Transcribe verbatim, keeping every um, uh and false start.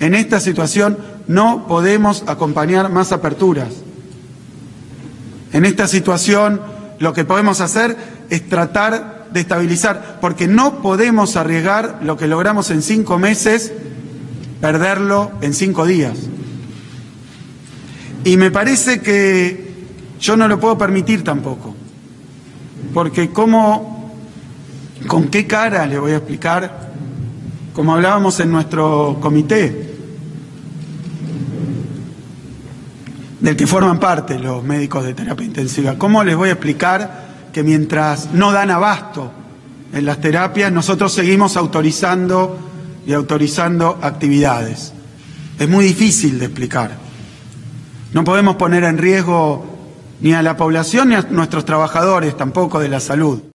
En esta situación no podemos acompañar más aperturas. En esta situación lo que podemos hacer es tratar de estabilizar, porque no podemos arriesgar lo que logramos en cinco meses, perderlo en cinco días. Y me parece que yo no lo puedo permitir tampoco, porque cómo, con qué cara le voy a explicar, como hablábamos en nuestro comité, del que forman parte los médicos de terapia intensiva, ¿cómo les voy a explicar que mientras no dan abasto en las terapias, nosotros seguimos autorizando y autorizando actividades? Es muy difícil de explicar. No podemos poner en riesgo ni a la población ni a nuestros trabajadores tampoco de la salud.